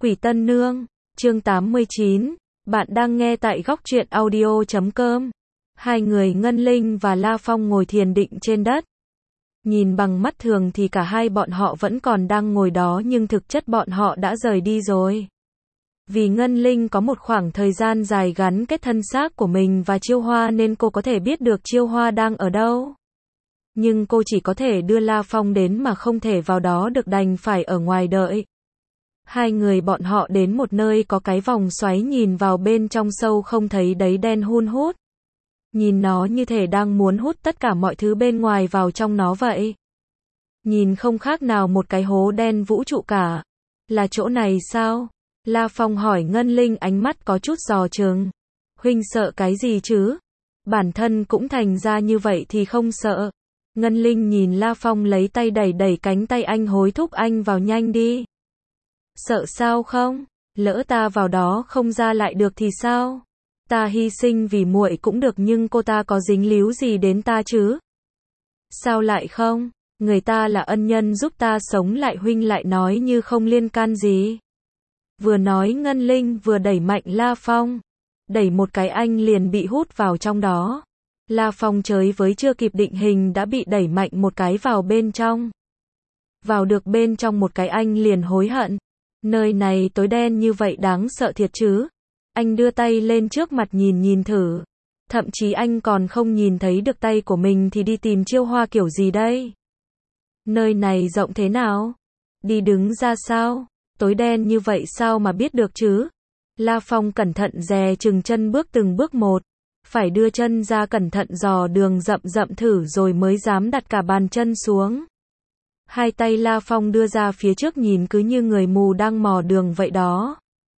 Quỷ Tân Nương, chương 89, bạn đang nghe tại góc truyện audio.com. Hai người Ngân Linh và La Phong ngồi thiền định trên đất. Nhìn bằng mắt thường thì cả hai bọn họ vẫn còn đang ngồi đó nhưng thực chất bọn họ đã rời đi rồi. Vì Ngân Linh có một khoảng thời gian dài gắn kết thân xác của mình và Chiêu Hoa nên cô có thể biết được Chiêu Hoa đang ở đâu. Nhưng cô chỉ có thể đưa La Phong đến mà không thể vào đó được, đành phải ở ngoài đợi. Hai người bọn họ đến một nơi có cái vòng xoáy, nhìn vào bên trong sâu không thấy đáy, đen hun hút. Nhìn nó như thể đang muốn hút tất cả mọi thứ bên ngoài vào trong nó vậy. Nhìn không khác nào một cái hố đen vũ trụ cả. Là chỗ này sao? La Phong hỏi Ngân Linh, ánh mắt có chút dò chừng. Huynh sợ cái gì chứ? Bản thân cũng thành ra như vậy thì không sợ. Ngân Linh nhìn La Phong lấy tay đẩy đẩy cánh tay anh, hối thúc anh vào nhanh đi. Sợ sao không? Lỡ ta vào đó không ra lại được thì sao? Ta hy sinh vì muội cũng được nhưng cô ta có dính líu gì đến ta chứ? Sao lại không? Người ta là ân nhân giúp ta sống lại, huynh lại nói như không liên can gì. Vừa nói Ngân Linh vừa đẩy mạnh La Phong. Đẩy một cái anh liền bị hút vào trong đó. La Phong chới với chưa kịp định hình đã bị đẩy mạnh một cái vào bên trong. Vào được bên trong một cái anh liền hối hận. Nơi này tối đen như vậy đáng sợ thiệt chứ. Anh đưa tay lên trước mặt nhìn thử. Thậm chí anh còn không nhìn thấy được tay của mình thì đi tìm Chiêu Hoa kiểu gì đây? Nơi này rộng thế nào? Đi đứng ra sao? Tối đen như vậy sao mà biết được chứ? La Phong cẩn thận dè chừng chân bước từng bước một. Phải đưa chân ra cẩn thận dò đường rậm rậm thử rồi mới dám đặt cả bàn chân xuống. Hai tay La Phong đưa ra phía trước, nhìn cứ như người mù đang mò đường vậy đó.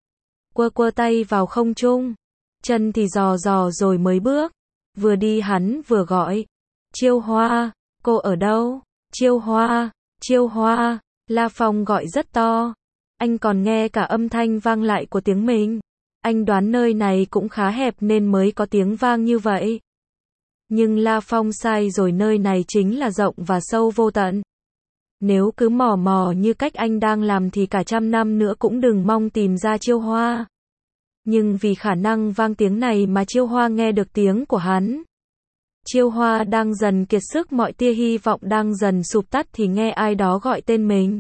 Quơ tay vào không trung, chân thì dò rồi mới bước. Vừa đi hắn vừa gọi. Chiêu Hoa, cô ở đâu? Chiêu Hoa, Chiêu Hoa. La Phong gọi rất to. Anh còn nghe cả âm thanh vang lại của tiếng mình. Anh đoán nơi này cũng khá hẹp nên mới có tiếng vang như vậy. Nhưng La Phong sai rồi, nơi này chính là rộng và sâu vô tận. Nếu cứ mò như cách anh đang làm thì cả 100 năm nữa cũng đừng mong tìm ra Chiêu Hoa. Nhưng vì khả năng vang tiếng này mà Chiêu Hoa nghe được tiếng của hắn. Chiêu Hoa đang dần kiệt sức, mọi tia hy vọng đang dần sụp tắt thì nghe ai đó gọi tên mình.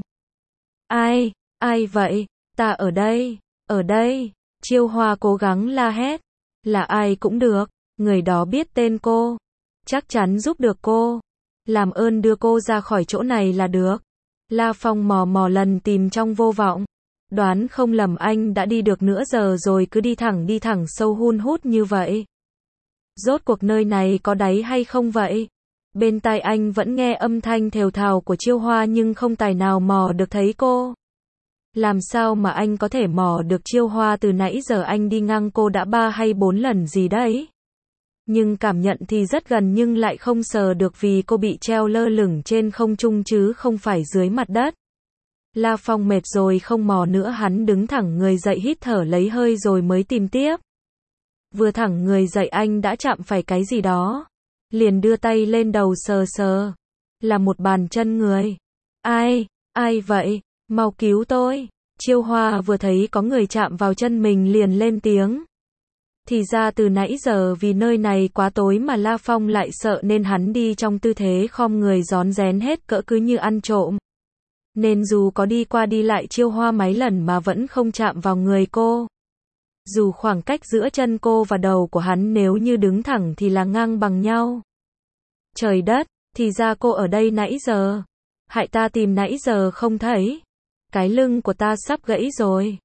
Ai vậy? Ta ở đây. Chiêu Hoa cố gắng la hét. Là ai cũng được, người đó biết tên cô. Chắc chắn giúp được cô. Làm ơn đưa cô ra khỏi chỗ này là được. La Phong mò lần tìm trong vô vọng. Đoán không lầm anh đã đi được nửa giờ rồi, cứ đi thẳng sâu hun hút như vậy. Rốt cuộc nơi này có đáy hay không vậy? Bên tai anh vẫn nghe âm thanh thều thào của Chiêu Hoa nhưng không tài nào mò được thấy cô. Làm sao mà anh có thể mò được Chiêu Hoa? Từ nãy giờ anh đi ngang cô đã 3 hay 4 lần gì đấy. Nhưng cảm nhận thì rất gần nhưng lại không sờ được vì cô bị treo lơ lửng trên không trung chứ không phải dưới mặt đất. La Phong mệt rồi không mò nữa, hắn đứng thẳng người dậy, hít thở lấy hơi rồi mới tìm tiếp. Vừa thẳng người dậy anh đã chạm phải cái gì đó. Liền đưa tay lên đầu sờ. Là một bàn chân người. Ai vậy? Mau cứu tôi. Chiêu Hoa vừa thấy có người chạm vào chân mình liền lên tiếng. Thì ra từ nãy giờ vì nơi này quá tối mà La Phong lại sợ nên hắn đi trong tư thế khom người rón rén hết cỡ, cứ như ăn trộm. Nên dù có đi qua đi lại Chiêu Hoa mấy lần mà vẫn không chạm vào người cô. Dù khoảng cách giữa chân cô và đầu của hắn nếu như đứng thẳng thì là ngang bằng nhau. Trời đất, thì ra cô ở đây nãy giờ. Hại ta tìm nãy giờ không thấy. Cái lưng của ta sắp gãy rồi.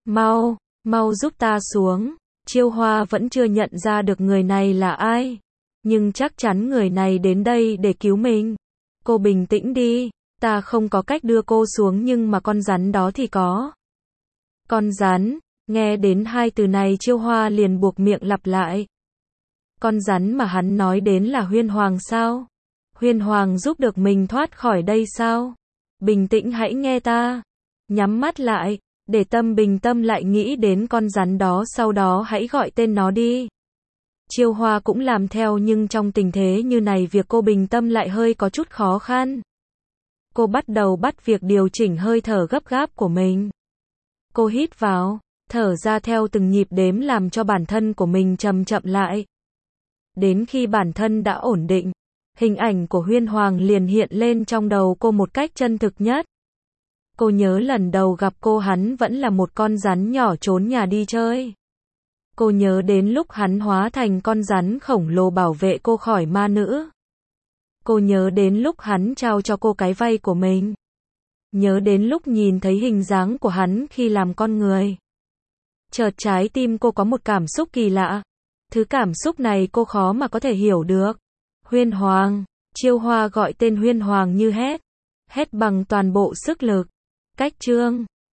Mau giúp ta xuống. Chiêu Hoa vẫn chưa nhận ra được người này là ai. Nhưng chắc chắn người này đến đây để cứu mình. Cô bình tĩnh đi. Ta không có cách đưa cô xuống nhưng mà con rắn đó thì có. Con rắn. Nghe đến hai từ này Chiêu Hoa liền buộc miệng lặp lại. Con rắn mà hắn nói đến là Huyên Hoàng sao? Huyên Hoàng giúp được mình thoát khỏi đây sao? Bình tĩnh hãy nghe ta. Nhắm mắt lại, để bình tâm lại nghĩ đến con rắn đó, sau đó hãy gọi tên nó đi. Chiêu Hoa cũng làm theo nhưng trong tình thế như này việc cô bình tâm lại hơi có chút khó khăn. Cô bắt việc điều chỉnh hơi thở gấp gáp của mình. Cô hít vào, thở ra theo từng nhịp đếm làm cho bản thân của mình chậm chậm lại. Đến khi bản thân đã ổn định, hình ảnh của Huyên Hoàng liền hiện lên trong đầu cô một cách chân thực nhất. Cô nhớ lần đầu gặp cô hắn vẫn là một con rắn nhỏ trốn nhà đi chơi. Cô nhớ đến lúc hắn hóa thành con rắn khổng lồ bảo vệ cô khỏi ma nữ. Cô nhớ đến lúc hắn trao cho cô cái vây của mình. Nhớ đến lúc nhìn thấy hình dáng của hắn khi làm con người. Chợt trái tim cô có một cảm xúc kỳ lạ. Thứ cảm xúc này cô khó mà có thể hiểu được. Huyên Hoàng, Chiêu Hoa gọi tên Huyên Hoàng như hét. Hét bằng toàn bộ sức lực. Cách chương